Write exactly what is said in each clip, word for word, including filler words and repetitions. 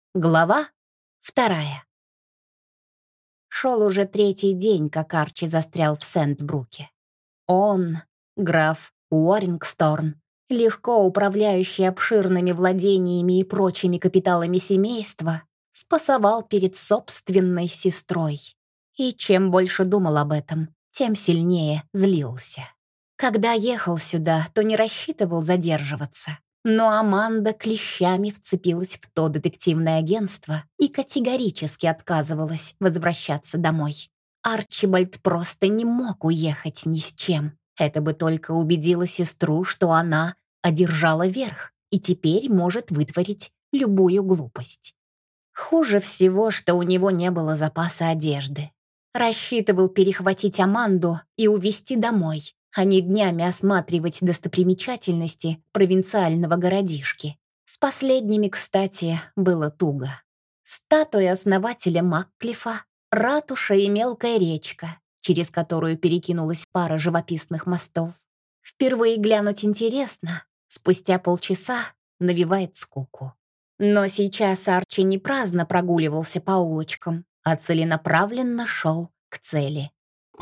Глава вторая. Шел уже третий день, как Арчи застрял в Сент-Бруке. Он, граф Уоррингсторн, легко управляющий обширными владениями и прочими капиталами семейства, спасовал перед собственной сестрой. И чем больше думал об этом, тем сильнее злился. Когда ехал сюда, то не рассчитывал задерживаться. Но Аманда клещами вцепилась в то детективное агентство и категорически отказывалась возвращаться домой. Арчибальд просто не мог уехать ни с чем. Это бы только убедило сестру, что она одержала верх и теперь может вытворить любую глупость. Хуже всего, что у него не было запаса одежды. Рассчитывал перехватить Аманду и увезти домой, а не днями осматривать достопримечательности провинциального городишки. С последними, кстати, было туго. Статуя основателя Макклифа, ратуша и мелкая речка, через которую перекинулась пара живописных мостов. Впервые глянуть интересно, спустя полчаса навевает скуку. Но сейчас Арчи не праздно прогуливался по улочкам, а целенаправленно шел к цели.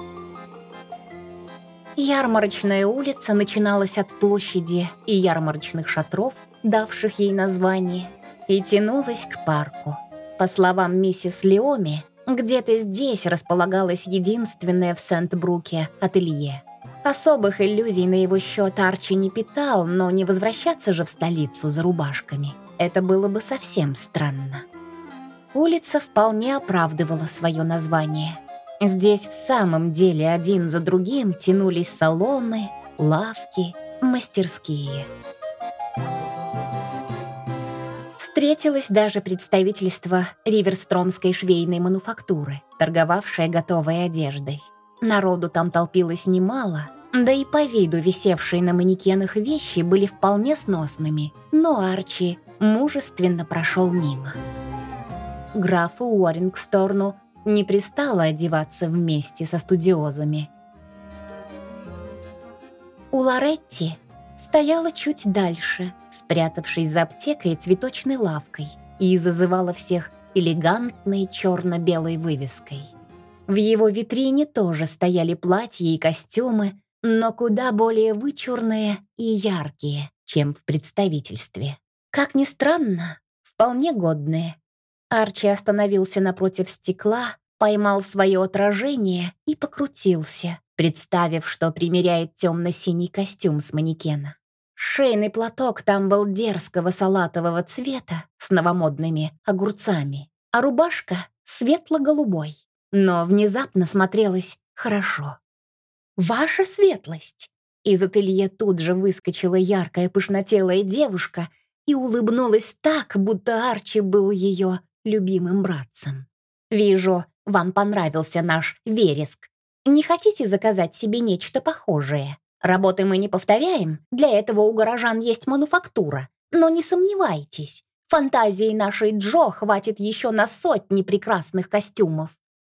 Ярмарочная улица начиналась от площади и ярмарочных шатров, давших ей название, и тянулась к парку. По словам миссис Леоми, где-то здесь располагалось единственное в Сент-Бруке ателье. Особых иллюзий на его счет Арчи не питал, но не возвращаться же в столицу за рубашками. Это было бы совсем странно. Улица вполне оправдывала свое название. Здесь в самом деле один за другим тянулись салоны, лавки, мастерские. Встретилось даже представительство Риверстромской швейной мануфактуры, торговавшее готовой одеждой. Народу там толпилось немало, да и по виду висевшие на манекенах вещи были вполне сносными, но Арчи мужественно прошел мимо. Графу Уоррингсторну не пристало одеваться вместе со студиозами. У Лоретти стояла чуть дальше, спрятавшись за аптекой и цветочной лавкой, и зазывала всех элегантной черно-белой вывеской. В его витрине тоже стояли платья и костюмы, но куда более вычурные и яркие, чем в представительстве. Как ни странно, вполне годные. Арчи остановился напротив стекла, поймал свое отражение и покрутился, представив, что примеряет темно-синий костюм с манекена. Шейный платок там был дерзкого салатового цвета с новомодными огурцами, а рубашка светло-голубой, но внезапно смотрелась хорошо. «Ваша светлость!» Из ателье тут же выскочила яркая пышнотелая девушка и улыбнулась так, будто Арчи был ее любимым братцем. «Вижу, вам понравился наш вереск. Не хотите заказать себе нечто похожее? Работы мы не повторяем, для этого у горожан есть мануфактура. Но не сомневайтесь, фантазии нашей Джо хватит еще на сотни прекрасных костюмов».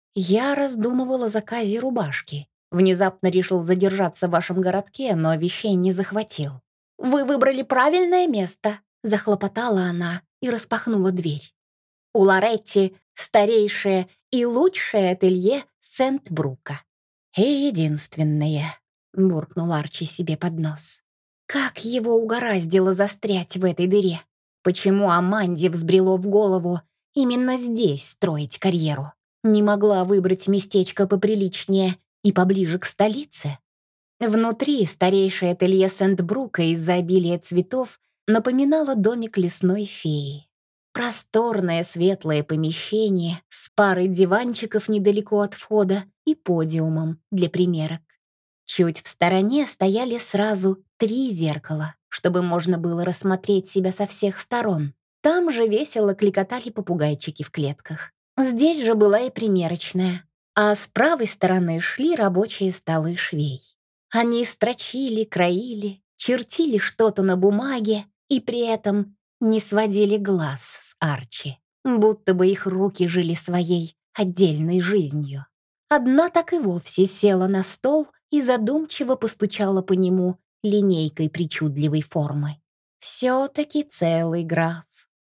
Я раздумывала о заказе рубашки. Внезапно решил задержаться в вашем городке, но вещей не захватил. «Вы выбрали правильное место», — захлопотала она и распахнула дверь. «У Лоретти старейшее и лучшее ателье Сент-Брука». «И единственное», — буркнул Арчи себе под нос. Как его угораздило застрять в этой дыре? Почему Аманде взбрело в голову именно здесь строить карьеру? Не могла выбрать местечко поприличнее и поближе к столице? Внутри старейшее ателье Сент-Брука из-за обилия цветов напоминало домик лесной феи. Просторное светлое помещение с парой диванчиков недалеко от входа и подиумом для примерок. Чуть в стороне стояли сразу три зеркала, чтобы можно было рассмотреть себя со всех сторон. Там же весело кликотали попугайчики в клетках. Здесь же была и примерочная, а с правой стороны шли рабочие столы швей. Они строчили, краили, чертили что-то на бумаге и при этом не сводили глаз с Арчи, будто бы их руки жили своей отдельной жизнью. Одна так и вовсе села на стол и задумчиво постучала по нему линейкой причудливой формы. Все-таки целый граф.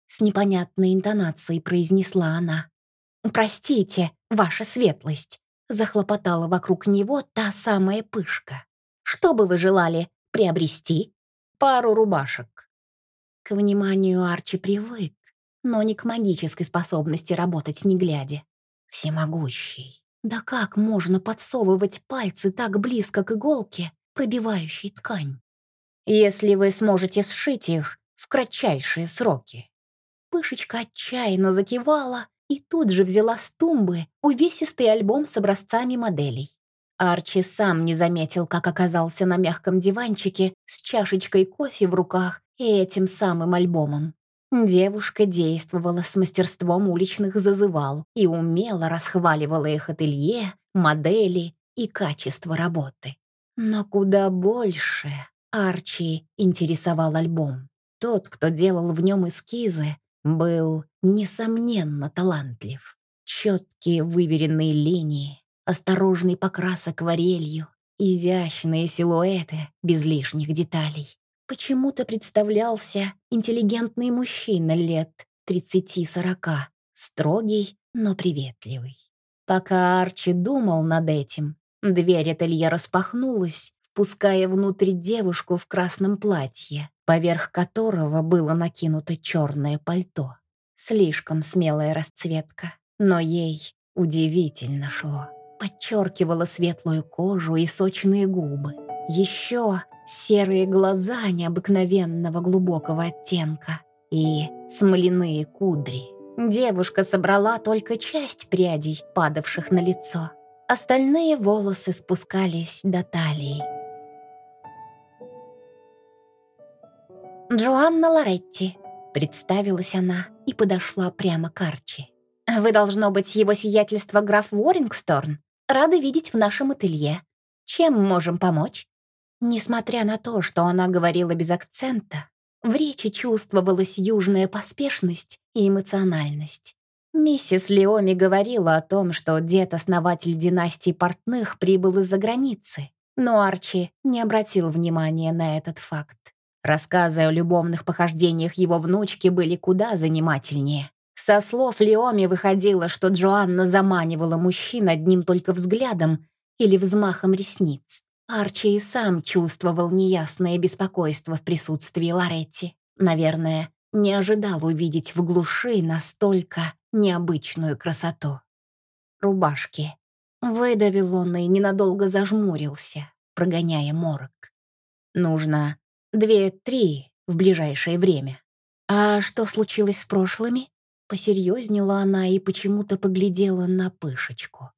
С непонятной интонацией произнесла она. «Простите, ваша светлость», — захлопотала вокруг него та самая пышка. «Что бы вы желали приобрести?» «Пару рубашек». К вниманию Арчи привык, но не к магической способности работать не глядя. Всемогущий. Да как можно подсовывать пальцы так близко к иголке, пробивающей ткань? «Если вы сможете сшить их в кратчайшие сроки». Пышечка отчаянно закивала и тут же взяла с тумбы увесистый альбом с образцами моделей. Арчи сам не заметил, как оказался на мягком диванчике с чашечкой кофе в руках и этим самым альбомом. Девушка действовала с мастерством уличных зазывал и умело расхваливала их ателье, модели и качество работы. Но куда больше Арчи интересовал альбом. Тот, кто делал в нем эскизы, был, несомненно, талантлив. Четкие выверенные линии, осторожный покрас акварелью, изящные силуэты без лишних деталей. Почему-то представлялся интеллигентный мужчина лет тридцати-сорока, строгий, но приветливый. Пока Арчи думал над этим, дверь ателье распахнулась, впуская внутрь девушку в красном платье, поверх которого было накинуто черное пальто. Слишком смелая расцветка, но ей удивительно шло. Подчеркивала светлую кожу и сочные губы. Еще серые глаза необыкновенного глубокого оттенка и смоляные кудри. Девушка собрала только часть прядей, падавших на лицо. Остальные волосы спускались до талии. «Джоанна Лоретти», — представилась она и подошла прямо к Арчи. «Вы, должно быть, его сиятельство граф Уоррингсторн. Рады видеть в нашем ателье. Чем можем помочь?» Несмотря на то, что она говорила без акцента, в речи чувствовалась южная поспешность и эмоциональность. Миссис Леоми говорила о том, что дед-основатель династии Портных прибыл из-за границы, но Арчи не обратил внимания на этот факт. Рассказы о любовных похождениях его внучки были куда занимательнее. Со слов Леоми выходило, что Джоанна заманивала мужчин одним только взглядом или взмахом ресниц. Арчи и сам чувствовал неясное беспокойство в присутствии Лоретти. Наверное, не ожидал увидеть в глуши настолько необычную красоту. «Рубашки». Выдавил он и ненадолго зажмурился, прогоняя морок. «Нужно две-три в ближайшее время». «А что случилось с прошлыми?» Посерьезнела она и почему-то поглядела на Пышечку.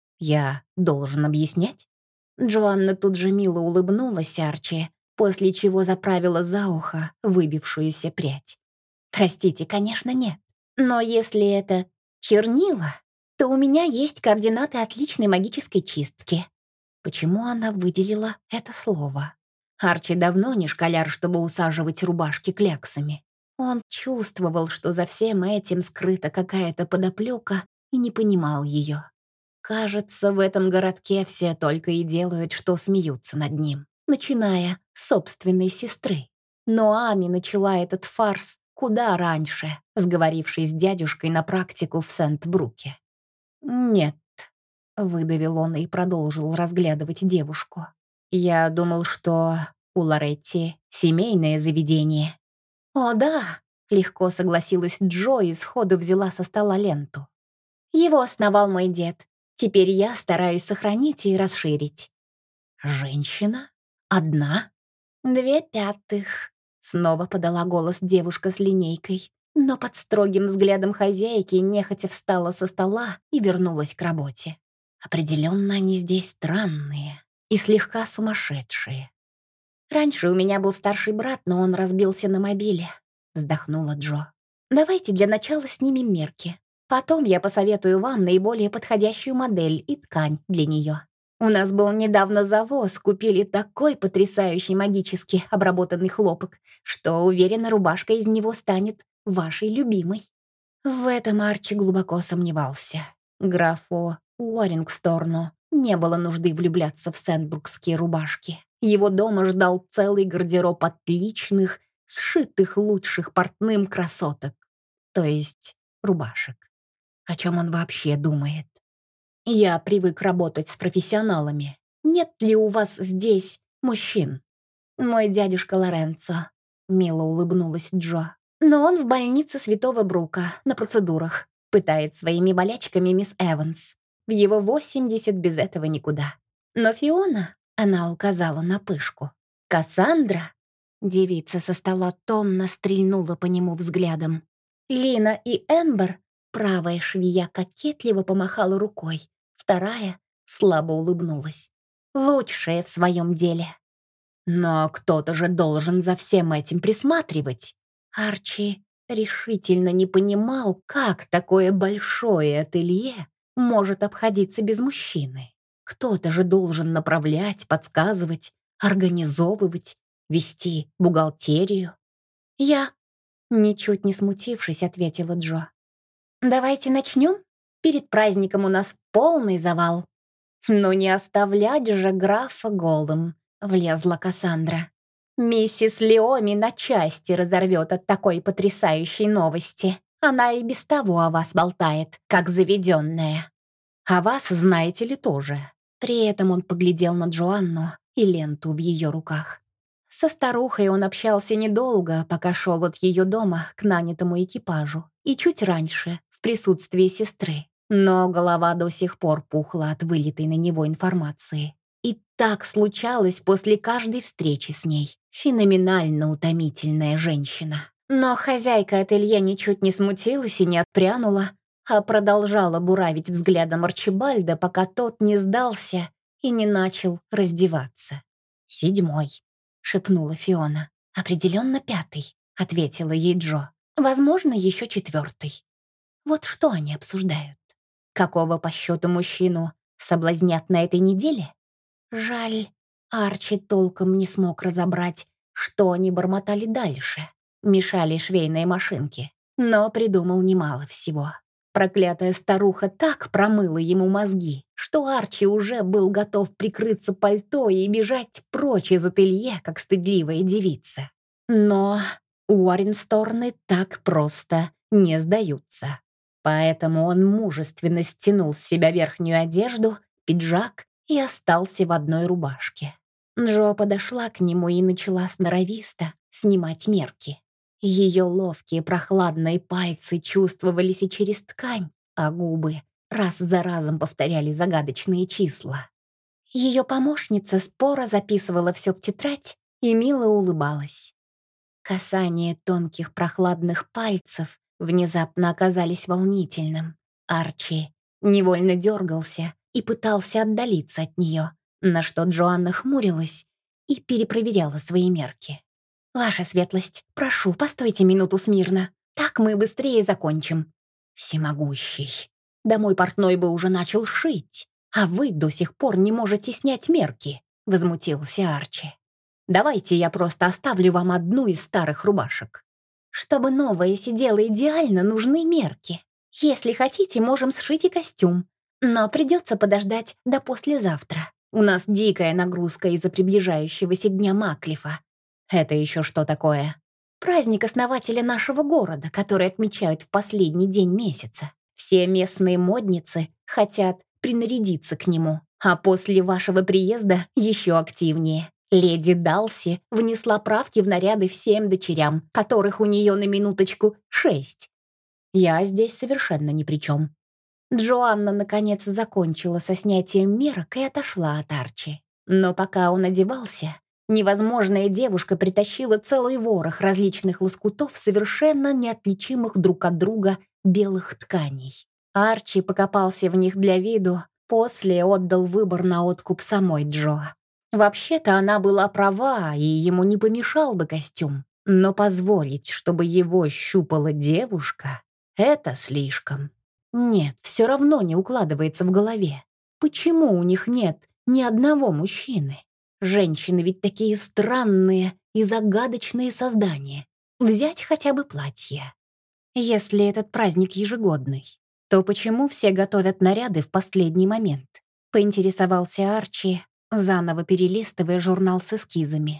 «Я должен объяснять?» Джоанна тут же мило улыбнулась Арчи, после чего заправила за ухо выбившуюся прядь. «Простите, конечно, нет. Но если это чернила, то у меня есть координаты отличной магической чистки». Почему она выделила это слово? Арчи давно не школяр, чтобы усаживать рубашки кляксами. Он чувствовал, что за всем этим скрыта какая-то подоплека, и не понимал ее. Кажется, в этом городке все только и делают, что смеются над ним, начиная с собственной сестры. Но Ами начала этот фарс куда раньше, сговорившись с дядюшкой на практику в Сент-Бруке. «Нет», — выдавил он и продолжил разглядывать девушку. «Я думал, что у Лоретти семейное заведение». «О, да», — легко согласилась Джо и сходу взяла со стола ленту. «Его основал мой дед. Теперь я стараюсь сохранить и расширить». «Женщина? Одна?» «Две пятых», — снова подала голос девушка с линейкой, но под строгим взглядом хозяйки нехотя встала со стола и вернулась к работе. Определенно они здесь странные и слегка сумасшедшие. «Раньше у меня был старший брат, но он разбился на мобиле», — вздохнула Джо. «Давайте для начала снимем мерки. Потом я посоветую вам наиболее подходящую модель и ткань для нее. У нас был недавно завоз, купили такой потрясающий магически обработанный хлопок, что, уверена, рубашка из него станет вашей любимой». В этом Арчи глубоко сомневался. Графу Уоррингсторну не было нужды влюбляться в сентбрукские рубашки. Его дома ждал целый гардероб отличных, сшитых лучших портным красоток. то есть рубашек. О чем он вообще думает? Я привык работать с профессионалами. Нет ли у вас здесь мужчин? Мой дядюшка Лоренцо. Мило улыбнулась Джо. Но он в больнице Святого Брука, на процедурах. Пытает своими болячками мисс Эванс. В его восемьдесят без этого никуда. Но Фиона, она указала на пышку. Кассандра? Девица со стола томно стрельнула по нему взглядом. Лина и Эмбер, правая швея кокетливо помахала рукой, вторая слабо улыбнулась. Лучшая в своем деле. Но кто-то же должен за всем этим присматривать. Арчи решительно не понимал, как такое большое ателье может обходиться без мужчины. Кто-то же должен направлять, подсказывать, организовывать, вести бухгалтерию. «Я», ничуть не смутившись, ответила Джо. «Давайте начнем? Перед праздником у нас полный завал». «Ну не оставлять же графа голым», — влезла Кассандра. «Миссис Леоми на части разорвет от такой потрясающей новости. Она и без того о вас болтает, как заведенная. А вас, знаете ли, тоже». При этом он поглядел на Джоанну и ленту в ее руках. Со старухой он общался недолго, пока шел от ее дома к нанятому экипажу, и чуть раньше, в присутствии сестры. Но голова до сих пор пухла от вылитой на него информации. И так случалось после каждой встречи с ней. Феноменально утомительная женщина. Но хозяйка ателье ничуть не смутилась и не отпрянула, а продолжала буравить взглядом Арчибальда, пока тот не сдался и не начал раздеваться. «Седьмой», — шепнула Фиона. «Определенно пятый», — ответила ей Джо. «Возможно, еще четвертый». Вот что они обсуждают. Какого по счету мужчину соблазнят на этой неделе? Жаль, Арчи толком не смог разобрать, что они бормотали дальше. Мешали швейные машинки, но придумал немало всего. Проклятая старуха так промыла ему мозги, что Арчи уже был готов прикрыться пальто и бежать прочь из ателье, как стыдливая девица. Но Уорренсторны так просто не сдаются. Поэтому он мужественно стянул с себя верхнюю одежду, пиджак и остался в одной рубашке. Джо подошла к нему и начала сноровисто снимать мерки. Ее ловкие прохладные пальцы чувствовались и через ткань, а губы раз за разом повторяли загадочные числа. Ее помощница споро записывала все в тетрадь и мило улыбалась. Касание тонких прохладных пальцев внезапно оказались волнительным. Арчи невольно дергался и пытался отдалиться от нее, на что Джоанна хмурилась и перепроверяла свои мерки. «Ваша светлость, прошу, постойте минуту смирно. Так мы быстрее закончим». «Всемогущий, да мой портной бы уже начал шить, а вы до сих пор не можете снять мерки», — возмутился Арчи. «Давайте я просто оставлю вам одну из старых рубашек». «Чтобы новая сидела идеально, нужны мерки. Если хотите, можем сшить и костюм. Но придется подождать до послезавтра. У нас дикая нагрузка из-за приближающегося дня Маклифа». «Это еще что такое?» «Праздник основателя нашего города, который отмечают в последний день месяца. Все местные модницы хотят принарядиться к нему, а после вашего приезда еще активнее. Леди Далси внесла правки в наряды всем дочерям, которых у нее на минуточку шесть. Я здесь совершенно ни при чем». Джоанна, наконец, закончила со снятием мерок и отошла от Арчи. Но пока он одевался, невозможная девушка притащила целый ворох различных лоскутов, совершенно неотличимых друг от друга белых тканей. Арчи покопался в них для виду, после отдал выбор на откуп самой Джо. Вообще-то она была права, и ему не помешал бы костюм. Но позволить, чтобы его щупала девушка, это слишком. Нет, все равно не укладывается в голове. Почему у них нет ни одного мужчины? Женщины ведь такие странные и загадочные создания. Взять хотя бы платье. Если этот праздник ежегодный, то почему все готовят наряды в последний момент? Поинтересовался Арчи, заново перелистывая журнал с эскизами.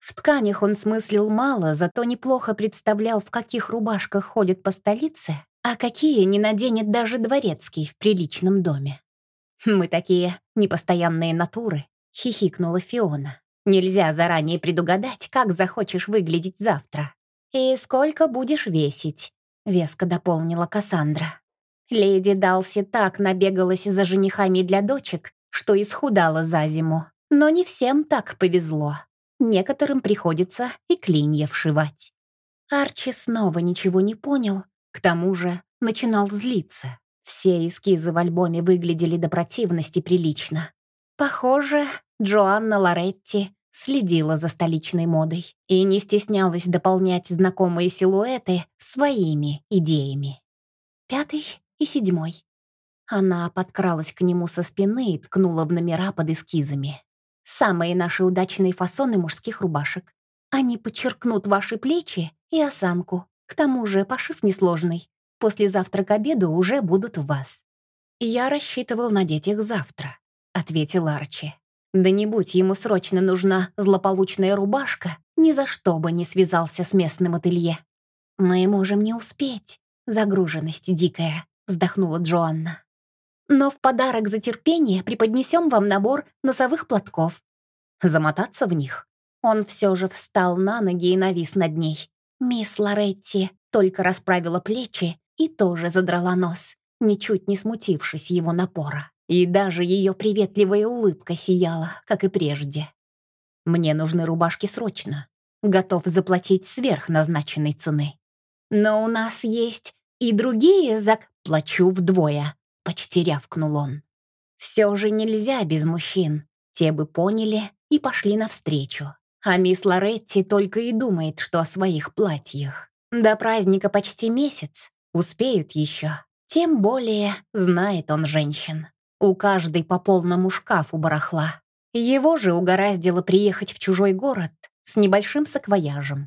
В тканях он смыслил мало, зато неплохо представлял, в каких рубашках ходят по столице, а какие не наденет даже дворецкий в приличном доме. «Мы такие непостоянные натуры», — хихикнула Фиона. «Нельзя заранее предугадать, как захочешь выглядеть завтра. И сколько будешь весить», — веско дополнила Кассандра. Леди Далси так набегалась за женихами для дочек, что исхудала за зиму. Но не всем так повезло. Некоторым приходится и клинья вшивать. Арчи снова ничего не понял, к тому же начинал злиться. Все эскизы в альбоме выглядели до противности прилично. Похоже, Джоанна Лоретти следила за столичной модой и не стеснялась дополнять знакомые силуэты своими идеями. Пятый и седьмой. Она подкралась к нему со спины и ткнула в номера под эскизами. Самые наши удачные фасоны мужских рубашек. Они подчеркнут ваши плечи и осанку. К тому же пошив несложный. Послезавтра к обеду уже будут у вас. «Я рассчитывал надеть их завтра», — ответил Арчи. «Да не будь ему срочно нужна злополучная рубашка, ни за что бы не связался с местным ателье». «Мы можем не успеть. Загруженность дикая», — вздохнула Джоанна. «Но в подарок за терпение преподнесем вам набор носовых платков». Замотаться в них? Он все же встал на ноги и навис над ней. Мисс Лоретти только расправила плечи и тоже задрала нос, ничуть не смутившись его напора. И даже ее приветливая улыбка сияла, как и прежде. «Мне нужны рубашки срочно. Готов заплатить сверх назначенной цены. Но у нас есть и другие зак... Плачу вдвое», — почти рявкнул он. «Все же нельзя без мужчин. Те бы поняли и пошли навстречу. А мисс Лоретти только и думает, что о своих платьях. До праздника почти месяц. Успеют еще. Тем более знает он женщин. У каждой по полному шкафу барахла. Его же угораздило приехать в чужой город с небольшим саквояжем.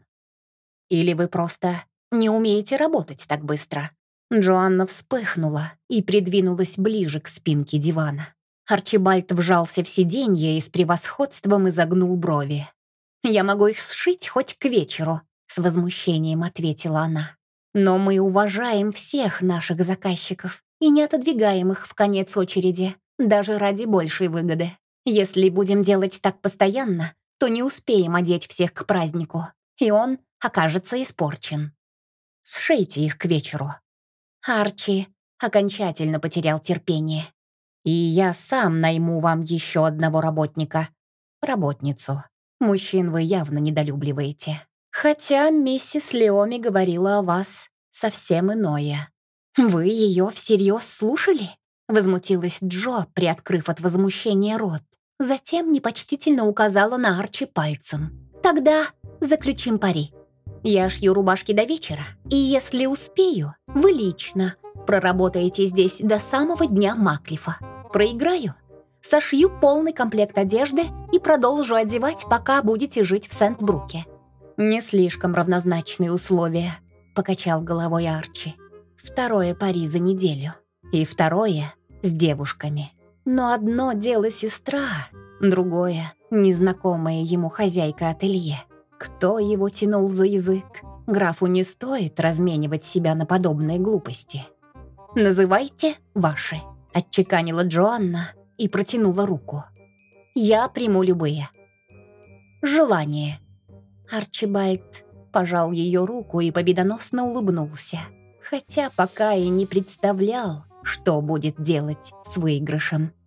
Или вы просто не умеете работать так быстро?» Джоанна вспыхнула и придвинулась ближе к спинке дивана. Арчибальд вжался в сиденье и с превосходством изогнул брови. «Я могу их сшить хоть к вечеру», — с возмущением ответила она. «Но мы уважаем всех наших заказчиков и не отодвигаем их в конец очереди, даже ради большей выгоды. Если будем делать так постоянно, то не успеем одеть всех к празднику, и он окажется испорчен. Сшейте их к вечеру». Арчи окончательно потерял терпение. «И я сам найму вам еще одного работника. Работницу. Мужчин вы явно недолюбливаете. Хотя миссис Леоми говорила о вас совсем иное». «Вы ее всерьез слушали?» — возмутилась Джо, приоткрыв от возмущения рот. Затем непочтительно указала на Арчи пальцем. «Тогда заключим пари. Я шью рубашки до вечера, и если успею, вы лично проработаете здесь до самого дня Маклифа. Проиграю, сошью полный комплект одежды и продолжу одевать, пока будете жить в Сент-Бруке». «Не слишком равнозначные условия», — покачал головой Арчи. «Второе пари за неделю. И второе с девушками. Но одно дело сестра, другое — незнакомая ему хозяйка ателье. Кто его тянул за язык? Графу не стоит разменивать себя на подобные глупости». «Называйте ваши», — отчеканила Джоанна и протянула руку. «Я приму любые. Желание». Арчибальд пожал ее руку и победоносно улыбнулся, хотя пока и не представлял, что будет делать с выигрышем.